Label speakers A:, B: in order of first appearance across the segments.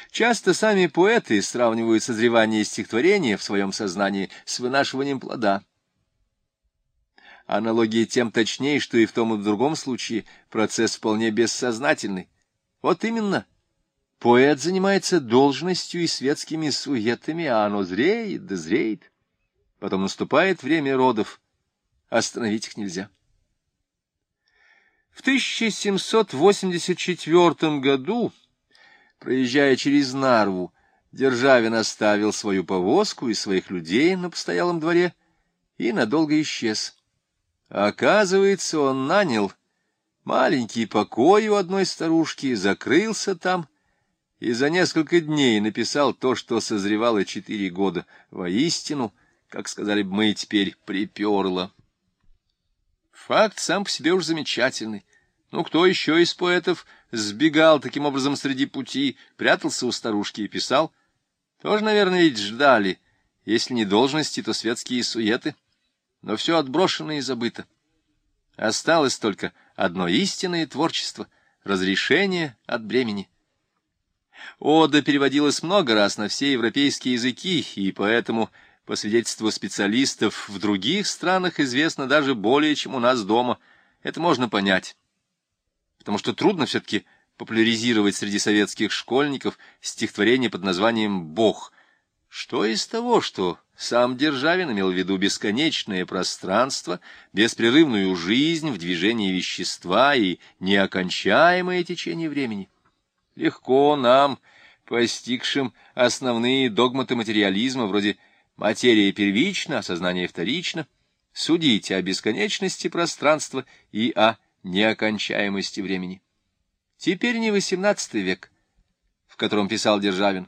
A: Часто сами поэты сравнивают созревание стихотворения в своем сознании с вынашиванием плода. Аналогия тем точнее, что и в том и в другом случае процесс вполне бессознательный. Вот именно, поэт занимается должностью и светскими суетами, а оно зреет да зреет. Потом наступает время родов, остановить их нельзя. В 1784 году, проезжая через Нарву, Державин оставил свою повозку и своих людей на постоялом дворе и надолго исчез. Оказывается, он нанял маленький покой у одной старушки, закрылся там и за несколько дней написал то, что созревало 4 года. Воистину, как сказали бы мы теперь, приперло. Факт сам по себе уж замечательный. Ну, кто еще из поэтов сбегал таким образом среди пути, прятался у старушки и писал? Тоже, наверное, ведь ждали. Если не должности, то светские суеты. Но все отброшено и забыто. Осталось только одно истинное творчество — разрешение от бремени. Ода переводилась много раз на все европейские языки, и поэтому, по свидетельству специалистов, в других странах известно даже более, чем у нас дома. Это можно понять, потому что трудно все-таки популяризировать среди советских школьников стихотворение под названием «Бог». Что из того, что сам Державин имел в виду бесконечное пространство, беспрерывную жизнь в движении вещества и неокончаемое течение времени? Легко нам, постигшим основные догматы материализма, вроде «материя первична, а сознание вторично», судить о бесконечности пространства и о неокончаемости времени. Теперь не XVIII век, в котором писал Державин.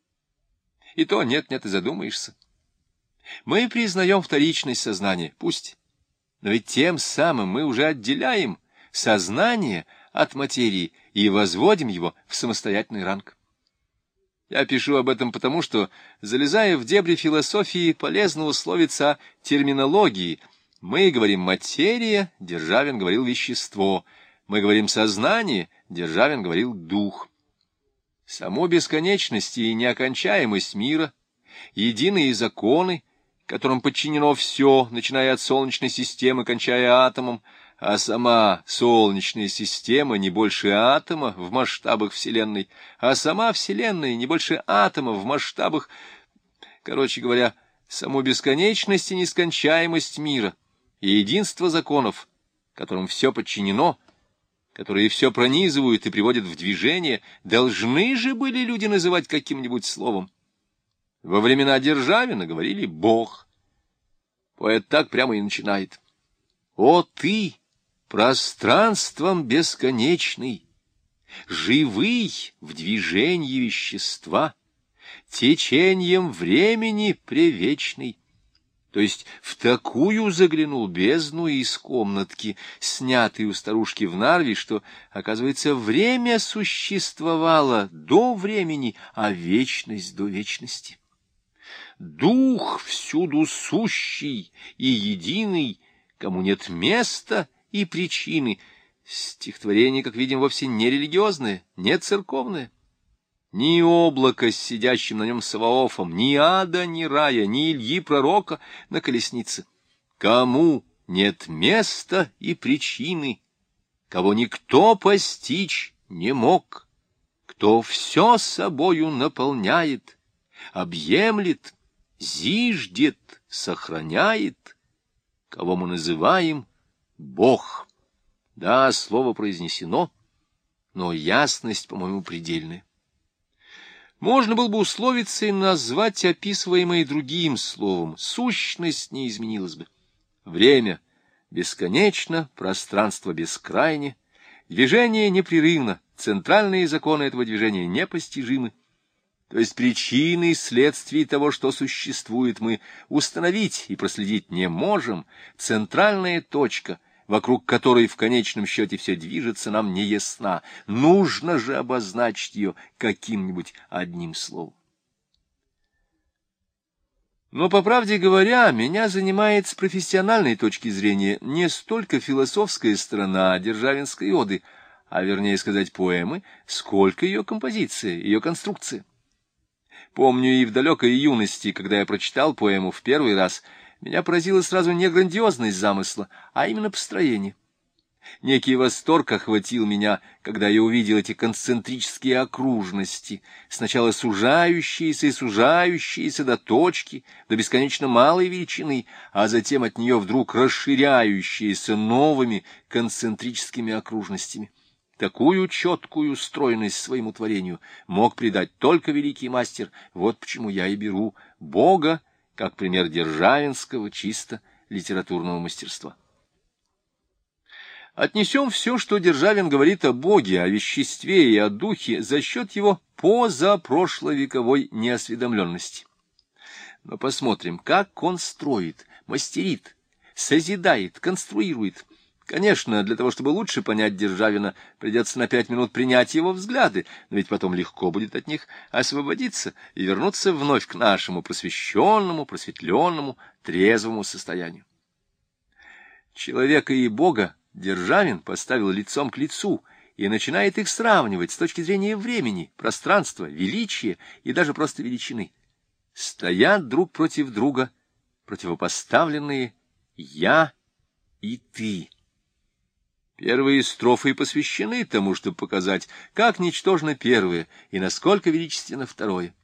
A: И то нет-нет, и задумаешься. Мы признаем вторичность сознания, пусть, но ведь тем самым мы уже отделяем сознание от материи и возводим его в самостоятельный ранг. Я пишу об этом потому, что, залезая в дебри философии, полезно условиться о терминологии. Мы говорим «материя», Державин говорил «вещество». Мы говорим «сознание», Державин говорил «дух». Саму бесконечность и неокончаемость мира, единые законы, которым подчинено все, начиная от Солнечной системы, кончая атомом, а сама Солнечная система не больше атома в масштабах Вселенной, а сама Вселенная не больше атома в масштабах, короче говоря, саму бесконечность и нескончаемость мира и единство законов, которым все подчинено, которые все пронизывают и приводят в движение, должны же были люди называть каким-нибудь словом. Во времена Державина говорили «Бог». Поэт так прямо и начинает. «О ты, пространством бесконечный, живый в движении вещества, течением времени превечный». То есть в такую заглянул бездну из комнатки, снятой у старушки в Нарве, что, оказывается, время существовало до времени, а вечность до вечности. Дух всюду сущий и единый, кому нет места и причины. Стихотворение, как видим, вовсе не религиозное, не церковное. Ни облака с сидящим на нем Саваофом, ни ада, ни рая, ни Ильи Пророка на колеснице. Кому нет места и причины, кого никто постичь не мог, кто все собою наполняет, объемлет, зиждет, сохраняет, кого мы называем Бог. Да, слово произнесено, но ясность, по-моему, предельная. Можно было бы условиться и назвать описываемое другим словом. Сущность не изменилась бы. Время бесконечно, пространство бескрайне, движение непрерывно, центральные законы этого движения непостижимы. То есть причины и следствия того, что существует, мы установить и проследить не можем. Центральная точка, вокруг которой в конечном счете все движется, нам не ясна. Нужно же обозначить ее каким-нибудь одним словом. Но, по правде говоря, меня занимает с профессиональной точки зрения не столько философская сторона Державинской оды, а вернее сказать поэмы, сколько ее композиция, ее конструкция. Помню и в далекой юности, когда я прочитал поэму в первый раз, меня поразила сразу не грандиозность замысла, а именно построение. Некий восторг охватил меня, когда я увидел эти концентрические окружности, сначала сужающиеся и сужающиеся до точки, до бесконечно малой величины, а затем от нее вдруг расширяющиеся новыми концентрическими окружностями. Такую четкую стройность своему творению мог придать только великий мастер, вот почему я и беру Бога как пример державинского чисто литературного мастерства. Отнесем все, что Державин говорит о Боге, о веществе и о духе, за счет его позапрошловековой неосведомленности. Но посмотрим, как он строит, мастерит, созидает, конструирует. Конечно, для того, чтобы лучше понять Державина, придется на 5 минут принять его взгляды, но ведь потом легко будет от них освободиться и вернуться вновь к нашему просвещенному, просветленному, трезвому состоянию. Человека и Бога Державин поставил лицом к лицу и начинает их сравнивать с точки зрения времени, пространства, величия и даже просто величины. Стоят друг против друга противопоставленные «я» и «ты». Первые строфы посвящены тому, чтобы показать, как ничтожно первое и насколько величественно второе.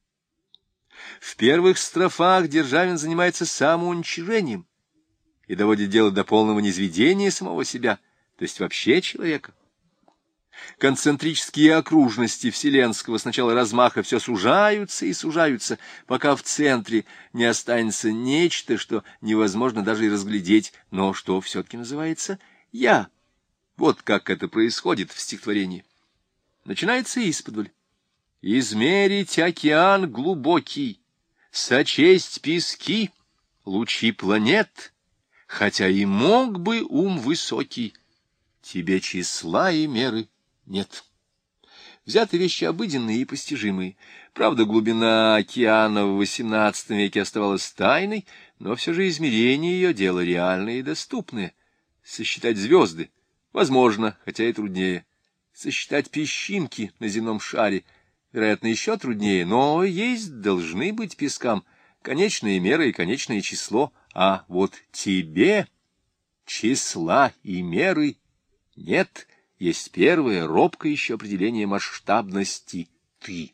A: В первых строфах Державин занимается самоуничижением и доводит дело до полного низведения самого себя, то есть вообще человека. Концентрические окружности вселенского сначала размаха все сужаются и сужаются, пока в центре не останется нечто, что невозможно даже и разглядеть, но что все-таки называется «я». Вот как это происходит в стихотворении. Начинается исподволь. «Измерить океан глубокий, сочесть пески, лучи планет, хотя и мог бы ум высокий, тебе числа и меры нет». Взяты вещи обыденные и постижимые. Правда, глубина океана в XVIII веке оставалась тайной, но все же измерение ее — дело реальное и доступное. Сосчитать звезды возможно, хотя и труднее. Сосчитать песчинки на земном шаре, вероятно, еще труднее, но есть должны быть пескам конечные меры и конечное число, а вот тебе числа и меры нет, есть первое, робкое еще определение масштабности «ты».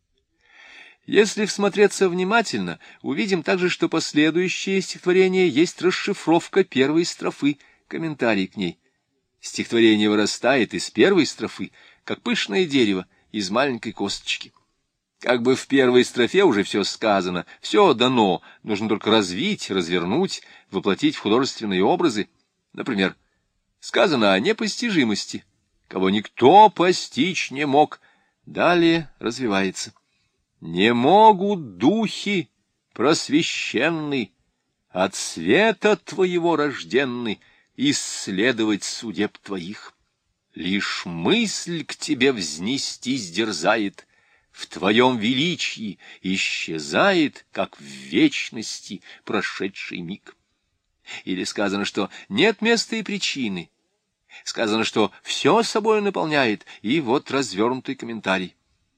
A: Если всмотреться внимательно, увидим также, что последующее стихотворение есть расшифровка первой строфы, комментарий к ней. Стихотворение вырастает из первой строфы, как пышное дерево из маленькой косточки. Как бы в первой строфе уже все сказано, все дано, нужно только развить, развернуть, воплотить в художественные образы. Например, сказано о непостижимости, кого никто постичь не мог. Далее развивается. «Не могут духи просвещенны, от света твоего рожденны, исследовать судеб твоих. Лишь мысль к тебе взнестись дерзает, в твоем величии исчезает, как в вечности прошедший миг». Или сказано, что нет места и причины. Сказано, что все собой наполняет, и вот развернутый комментарий.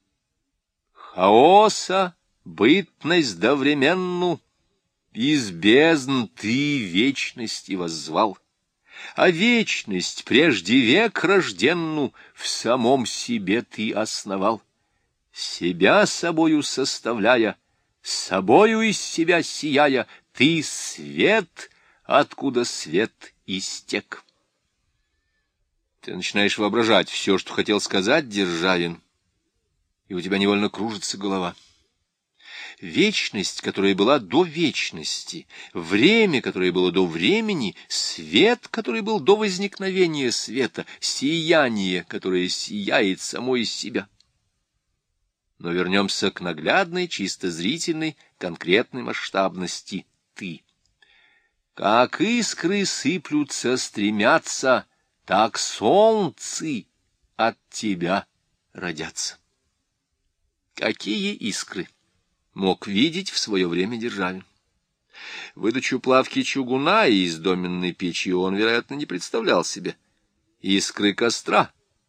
A: «Хаоса, бытность довременну, из бездн ты вечности воззвал, а вечность прежде век рожденну в самом себе ты основал. Себя собою составляя, собою из себя сияя, ты свет, откуда свет истек». Ты начинаешь воображать все, что хотел сказать Державин, и у тебя невольно кружится голова. Вечность, которая была до вечности, время, которое было до времени, свет, который был до возникновения света, сияние, которое сияет само из себя. Но вернемся к наглядной, чисто зрительной, конкретной масштабности «ты». Как искры сыплются, стремятся, так солнцы от тебя родятся. Какие искры мог видеть в свое время Державин? Выдачу плавки чугуна из доменной печи он, вероятно, не представлял себе. Искры костра,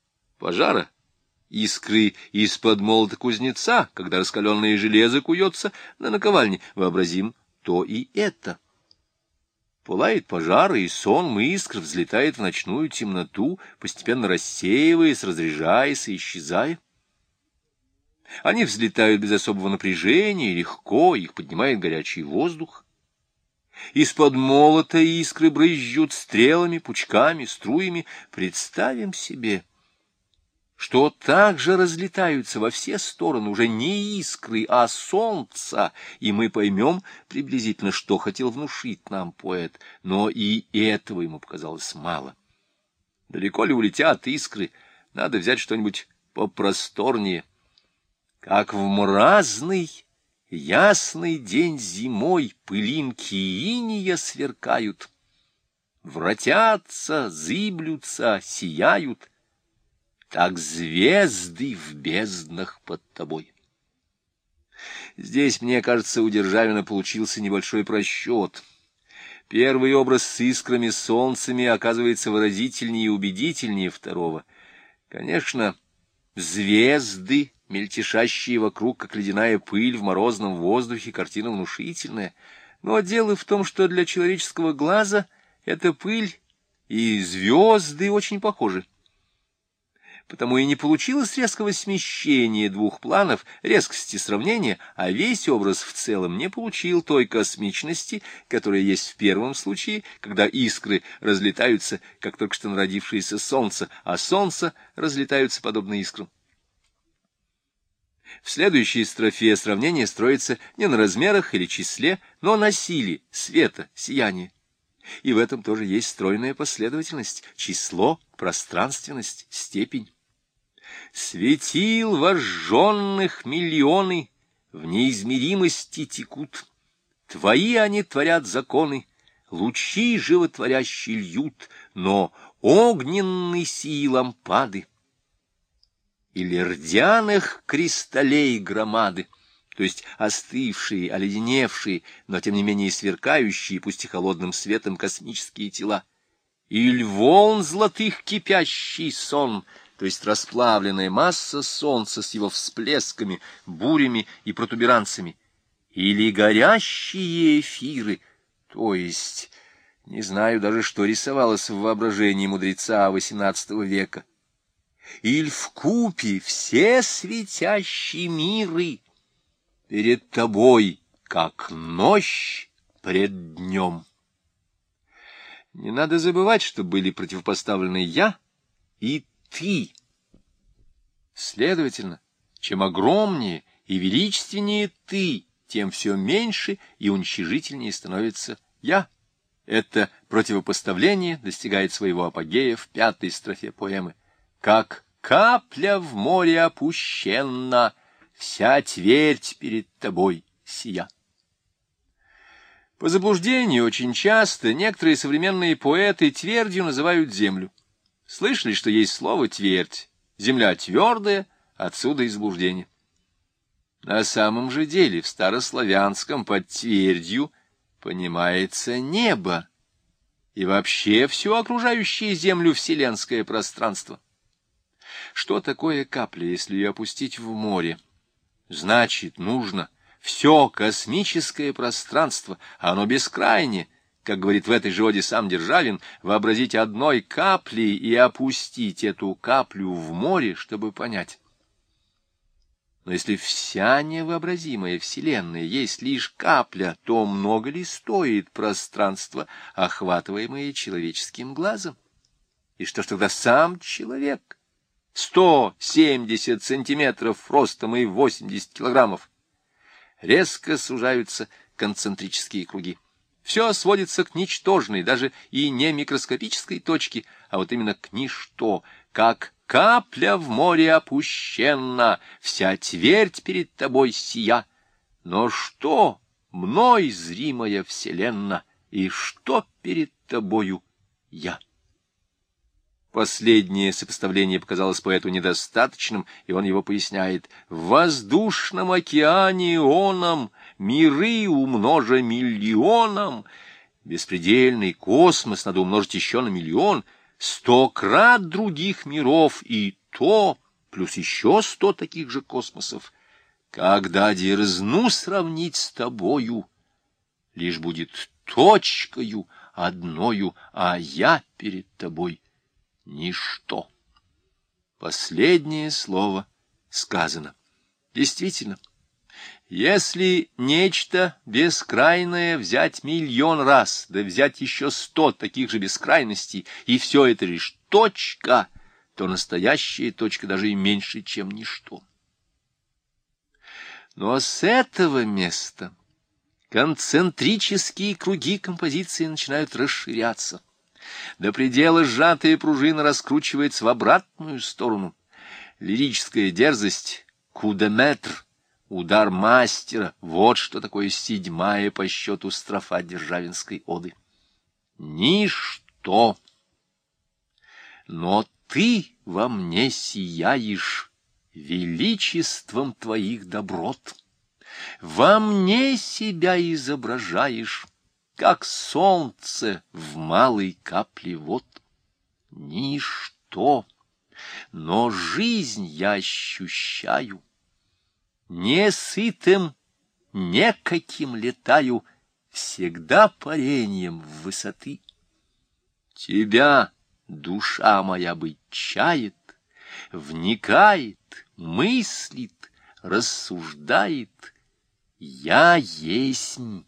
A: пожара, искры из-под молота кузнеца, когда раскаленное железо куется на наковальне. Вообразим то и это. Пылает пожар, и сонм искр взлетает в ночную темноту, постепенно рассеиваясь, разряжаясь и исчезая. Они взлетают без особого напряжения, легко, их поднимает горячий воздух. Из-под молота искры брызжут стрелами, пучками, струями. Представим себе, что также разлетаются во все стороны уже не искры, а солнца, и мы поймем приблизительно, что хотел внушить нам поэт, но и этого ему показалось мало. Далеко ли улетят искры, надо взять что-нибудь попросторнее. Как в мразный, ясный день зимой пылинки инея сверкают, вратятся, зыблются, сияют, так звезды в безднах под тобой. Здесь, мне кажется, у Державина получился небольшой просчет. Первый образ с искрами солнцами оказывается выразительнее и убедительнее второго. Конечно, звезды, мельтешащие вокруг, как ледяная пыль в морозном воздухе, картина внушительная. Но дело в том, что для человеческого глаза эта пыль и звезды очень похожи. Потому и не получилось резкого смещения двух планов, резкости сравнения, а весь образ в целом не получил той космичности, которая есть в первом случае, когда искры разлетаются, как только что народившееся солнце, а солнце разлетаются подобно искрам. В следующей строфе сравнение строится не на размерах или числе, но на силе света, сияния. И в этом тоже есть стройная последовательность: число, пространственность, степень. Светил вожженных миллионы в неизмеримости текут. Твои они творят законы, лучи животворящие льют, но огненны сии лампады. Или рдяных кристаллей громады, то есть остывшие, оледеневшие, но тем не менее сверкающие, пусть и холодным светом, космические тела. Или волн золотых кипящий сон, то есть расплавленная масса солнца с его всплесками, бурями и протуберанцами. Или горящие эфиры, то есть, не знаю даже, что рисовалось в воображении мудреца XVIII века. Иль вкупе все светящие миры перед тобой, как ночь пред днем. Не надо забывать, что были противопоставлены «я» и «ты». Следовательно, чем огромнее и величественнее «ты», тем все меньше и уничижительнее становится «я». Это противопоставление достигает своего апогея в 5-й строфе поэмы. Как капля в море опущенна, вся твердь перед тобой сия. По заблуждению очень часто некоторые современные поэты твердью называют землю. Слышали, что есть слово «твердь»? Земля твердая, отсюда и заблуждение. На самом же деле в старославянском под твердью понимается небо и вообще все окружающее землю вселенское пространство. Что такое капля, если ее опустить в море? Значит, нужно все космическое пространство, а оно бескрайнее, как говорит в этой же оде сам Державин, вообразить одной каплей и опустить эту каплю в море, чтобы понять. Но если вся невообразимая вселенная есть лишь капля, то много ли стоит пространство, охватываемое человеческим глазом? И что ж тогда сам человек? 170 сантиметров ростом и 80 килограммов. Резко сужаются концентрические круги. Все сводится к ничтожной, даже и не микроскопической точке, а вот именно к ничто, как капля в море опущенна, вся твердь перед тобой сия. Но что мной зримая вселенна, и что перед тобою я? Последнее сопоставление показалось поэту недостаточным, и он его поясняет. В воздушном океане оном миры умножа миллионом. Беспредельный космос надо умножить еще на миллион. 100 крат других миров, и ничто, плюс еще 100 таких же космосов, когда дерзну сравнить с тобою, лишь будет точкою одною, а я перед тобой ничто. Последнее слово сказано. Действительно, если нечто бескрайное взять миллион раз, да взять еще 100 таких же бескрайностей, и все это лишь точка, то настоящая точка даже и меньше, чем ничто. Но с этого места концентрические круги композиции начинают расширяться. До предела сжатая пружина раскручивается в обратную сторону. Лирическая дерзость, кудеметр, удар мастера — вот что такое 7-я по счету строфа Державинской оды. Ничто. Но ты во мне сияешь величеством твоих доброт. Во мне себя изображаешь, как солнце в малой капле вод. Ничто, но жизнь я ощущаю. Несытым, некаким летаю, всегда парением в высоты. Тебя душа моя быть чает, вникает, мыслит, рассуждает. Я есмь,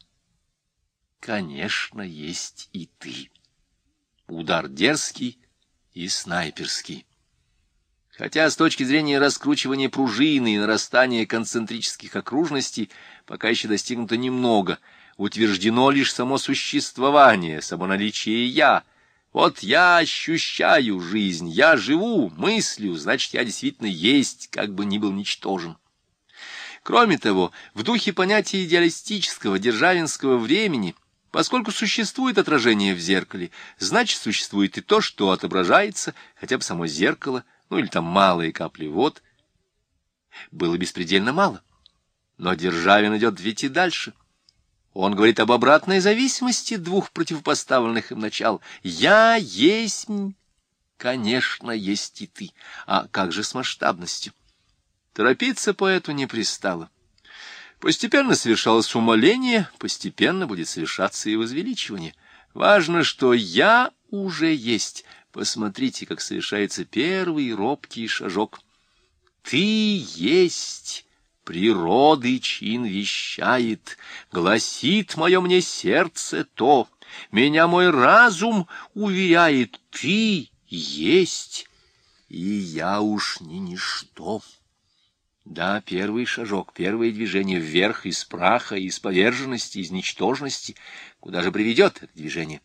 A: конечно, есть и ты. Удар дерзкий и снайперский. Хотя с точки зрения раскручивания пружины и нарастания концентрических окружностей пока еще достигнуто немного, утверждено лишь само существование, само наличие «я». Вот я ощущаю жизнь, я живу, мыслю, значит, я действительно есть, как бы ни был ничтожен. Кроме того, в духе понятия идеалистического державинского времени, поскольку существует отражение в зеркале, значит, существует и то, что отображается, хотя бы само зеркало, ну или там малые капли вод. Было беспредельно мало. Но Державин идет ведь и дальше. Он говорит об обратной зависимости двух противопоставленных им начал. «Я есть, конечно, есть и ты». А как же с масштабностью? Торопиться поэту не пристало. Постепенно совершалось умаление, постепенно будет совершаться и возвеличивание. Важно, что «я» уже есть. Посмотрите, как совершается первый робкий шажок. «Ты есть». Природы чин вещает, гласит мое мне сердце то, меня мой разум уверяет, ты есть, и я уж не ничто. Да, первый шажок, первое движение вверх из праха, из поверженности, из ничтожности. Куда же приведет это движение?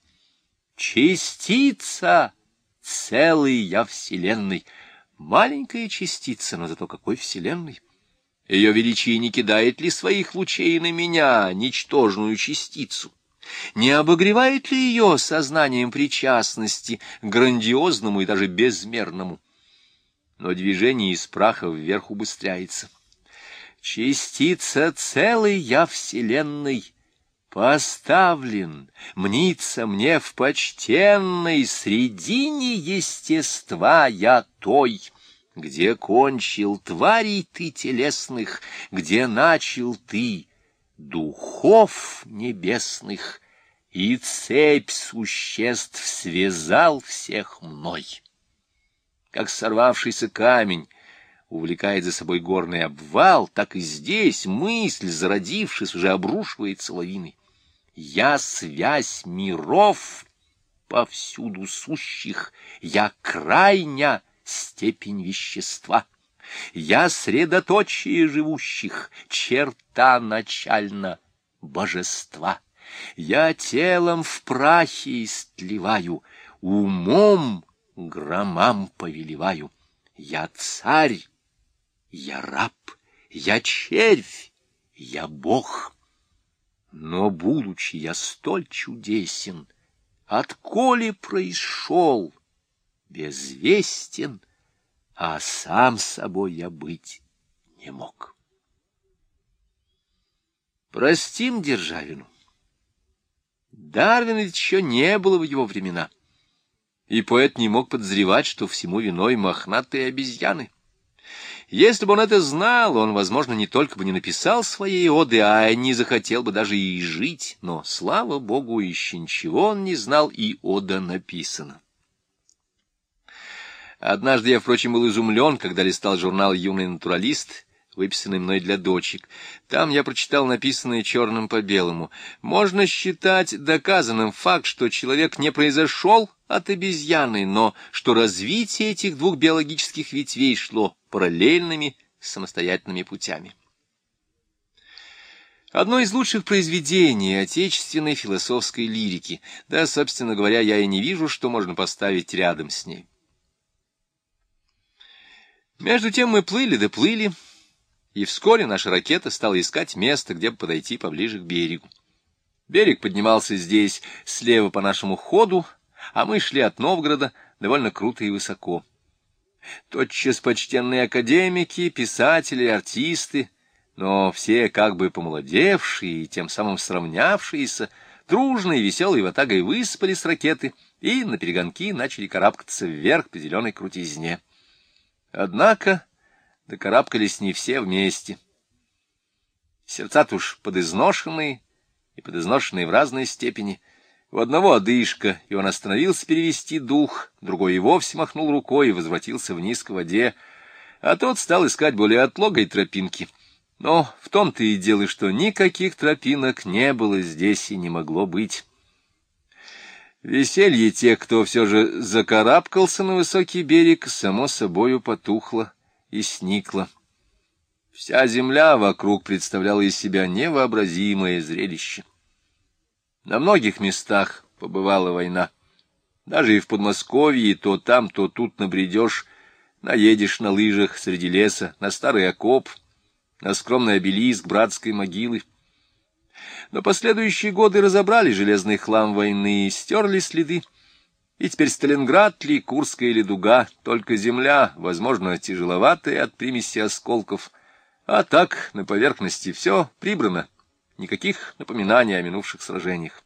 A: Частица, целый я вселенной. Маленькая частица, но зато какой вселенной. Ее величие не кидает ли своих лучей на меня, ничтожную частицу? Не обогревает ли ее сознанием причастности к грандиозному и даже безмерному? Но движение из праха вверх убыстряется. Частица целой я вселенной, поставлен, мнится мне в почтенной средине естества я той, где кончил тварей ты телесных, где начал ты духов небесных, и цепь существ связал всех мной. Как сорвавшийся камень увлекает за собой горный обвал, так и здесь мысль, зародившись, уже обрушивается лавиной. Я связь миров повсюду сущих, я крайня степень вещества. Я средоточие живущих, черта начальна божества. Я телом в прахе истлеваю, умом громам повелеваю. Я царь, я раб, я червь, я бог. Но, будучи я столь чудесен, отколе происшел, безвестен, а сам собой я быть не мог. Простим Державину. Дарвина ведь еще не было в его времена. и поэт не мог подозревать, что всему виной мохнатые обезьяны. Если бы он это знал, он, возможно, не только бы не написал своей оды, а не захотел бы даже и жить. Но, слава богу, еще ничего он не знал, и ода написана. Однажды я, впрочем, был изумлен, когда листал журнал «Юный натуралист», выписанный мной для дочек. Там я прочитал написанное черным по белому. Можно считать доказанным факт, что человек не произошел от обезьяны, но что развитие этих двух биологических ветвей шло параллельными самостоятельными путями. Одно из лучших произведений отечественной философской лирики, да, собственно говоря, я и не вижу, что можно поставить рядом с ней. Между тем мы плыли да плыли, и вскоре наша ракета стала искать место, где бы подойти поближе к берегу. Берег поднимался здесь слева по нашему ходу, а мы шли от Новгорода довольно круто и высоко. Тотчас почтенные академики, писатели, артисты, но все как бы помолодевшие и тем самым сравнявшиеся, дружной и веселой ватагой выспали с ракеты и наперегонки начали карабкаться вверх по зеленой крутизне. Однако докарабкались не все вместе. Сердца-то уж подизношенные и подизношенные в разной степени. У одного одышка, и он остановился перевести дух, другой и вовсе махнул рукой и возвратился вниз к воде, а тот стал искать более отлогой тропинки. Но в том-то и дело, что никаких тропинок не было здесь и не могло быть. Веселье тех, кто все же закарабкался на высокий берег, само собою потухло и сникло. Вся земля вокруг представляла из себя невообразимое зрелище. На многих местах побывала война. Даже и в Подмосковье то там, то тут набредешь, наедешь на лыжах среди леса, на старый окоп, на скромный обелиск братской могилы. Но последующие годы разобрали железный хлам войны, стерли следы. И теперь Сталинград ли, Курская или Дуга, только земля, возможно, тяжеловатая от примеси осколков, а так на поверхности все прибрано. Никаких напоминаний о минувших сражениях.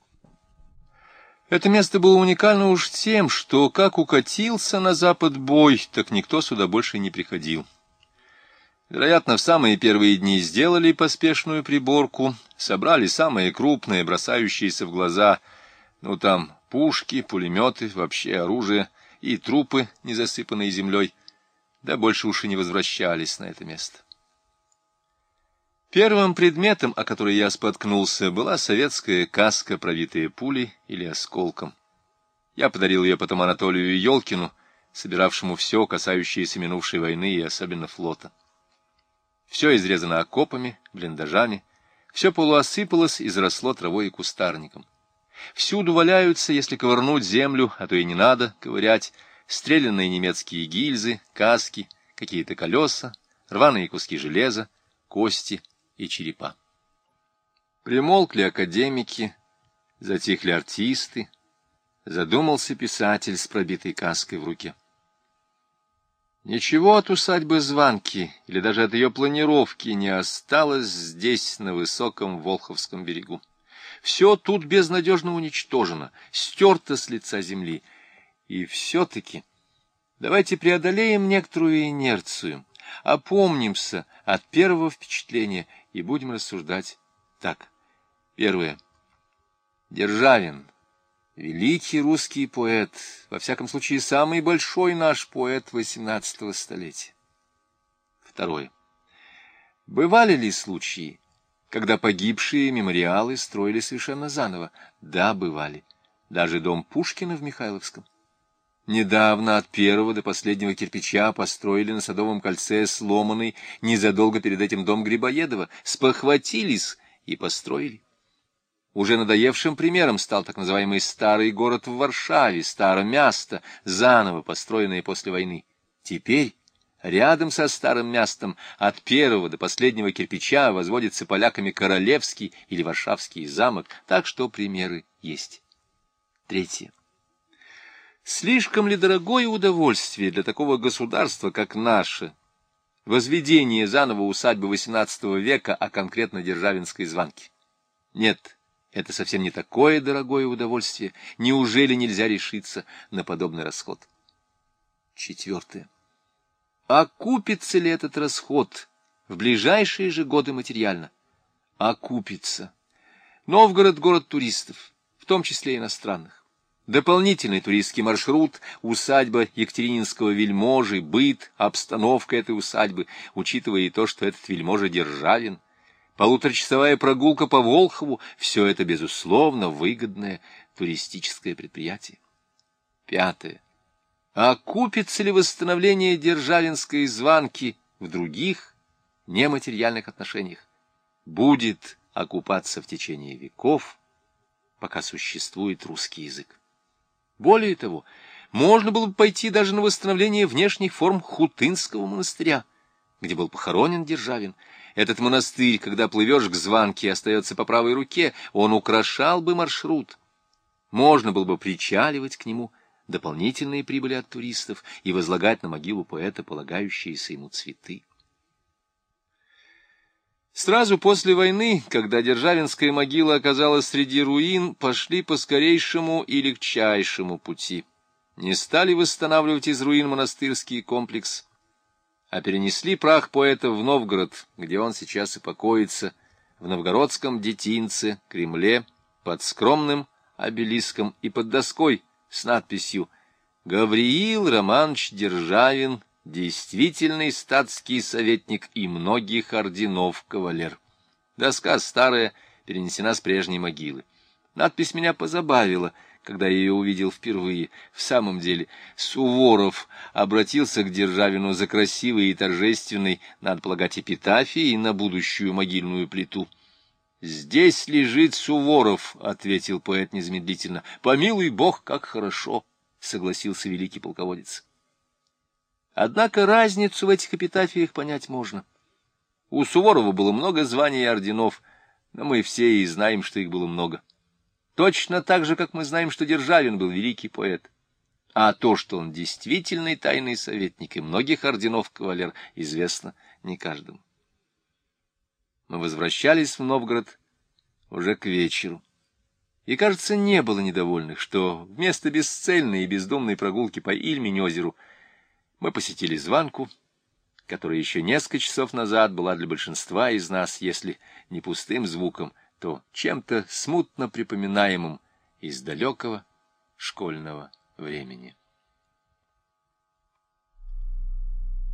A: Это место было уникально уж тем, что как укатился на запад бой, так никто сюда больше не приходил. Вероятно, в самые первые дни сделали поспешную приборку, собрали самые крупные, бросающиеся в глаза, ну там пушки, пулеметы, вообще оружие и трупы, не засыпанные землей, да больше уж и не возвращались на это место. Первым предметом, о который я споткнулся, была советская каска, пробитая пулей или осколком. Я подарил ее потом Анатолию Ёлкину, собиравшему все, касающееся минувшей войны и особенно флота. Все изрезано окопами, блиндажами, все полуосыпалось и заросло травой и кустарником. Всюду валяются, если ковырнуть землю, а то и не надо ковырять, стрелянные немецкие гильзы, каски, какие-то колеса, рваные куски железа, кости и черепа. Примолкли академики, затихли артисты, задумался писатель с пробитой каской в руке. Ничего от усадьбы Званки или даже от ее планировки не осталось здесь, на высоком Волховском берегу. Все тут безнадежно уничтожено, стерто с лица земли. И все-таки давайте преодолеем некоторую инерцию, опомнимся от первого впечатления и будем рассуждать так. Первое. Державин. Великий русский поэт, во всяком случае, самый большой наш поэт XVIII столетия. Второе. Бывали ли случаи, когда погибшие мемориалы строили совершенно заново? Да, бывали. Даже дом Пушкина в Михайловском. Недавно от первого до последнего кирпича построили на Садовом кольце сломанный незадолго перед этим дом Грибоедова, спохватились и построили. Уже надоевшим примером стал так называемый старый город в Варшаве, Старомясто, заново построенное после войны. Теперь рядом со Старым Мястом от первого до последнего кирпича возводится поляками Королевский или Варшавский замок, так что примеры есть. Третье. Слишком ли дорогое удовольствие для такого государства, как наше, возведение заново усадьбы XVIII века, а конкретно Державинской Званки? Нет, Это совсем не такое дорогое удовольствие. Неужели нельзя решиться на подобный расход? 4. Окупится ли этот расход в ближайшие же годы материально? Окупится. Новгород — город туристов, в том числе иностранных. Дополнительный туристский маршрут, усадьба екатерининского вельможи, быт, обстановка этой усадьбы, учитывая и то, что этот вельможа Державин, полуторачасовая прогулка по Волхову — все это, безусловно, выгодное туристическое предприятие. 5. Окупится ли восстановление Державинской званки в других нематериальных отношениях? Будет окупаться в течение веков, пока существует русский язык. Более того, можно было бы пойти даже на восстановление внешних форм Хутынского монастыря, где был похоронен Державин. Этот монастырь, когда плывешь к званке, остается по правой руке, он украшал бы маршрут. Можно было бы причаливать к нему дополнительные прибыли от туристов и возлагать на могилу поэта полагающиеся ему цветы. Сразу после войны, когда Державинская могила оказалась среди руин, пошли по скорейшему и легчайшему пути. Не стали восстанавливать из руин монастырский комплекс, а перенесли прах поэта в Новгород, где он сейчас и покоится, в новгородском детинце, Кремле, под скромным обелиском и под доской с надписью «Гавриил Романович Державин, действительный статский советник и многих орденов кавалер». Доска старая, перенесена с прежней могилы. Надпись меня позабавила, когда я ее увидел впервые. В самом деле, Суворов обратился к Державину за красивой и торжественной, надо полагать, эпитафией на будущую могильную плиту. «Здесь лежит Суворов», — ответил поэт незамедлительно. «Помилуй Бог, как хорошо», — согласился великий полководец. Однако разницу в этих эпитафиях понять можно. У Суворова было много званий и орденов, но мы все и знаем, что их было много. Точно так же, как мы знаем, что Державин был великий поэт. А то, что он действительный тайный советник и многих орденов кавалер, известно не каждому. Мы возвращались в Новгород уже к вечеру. И, кажется, не было недовольных, что вместо бесцельной и бездумной прогулки по Ильмень-озеру мы посетили званку, которая еще несколько часов назад была для большинства из нас, если не пустым звуком, то чем-то смутно припоминаемым из далекого школьного времени.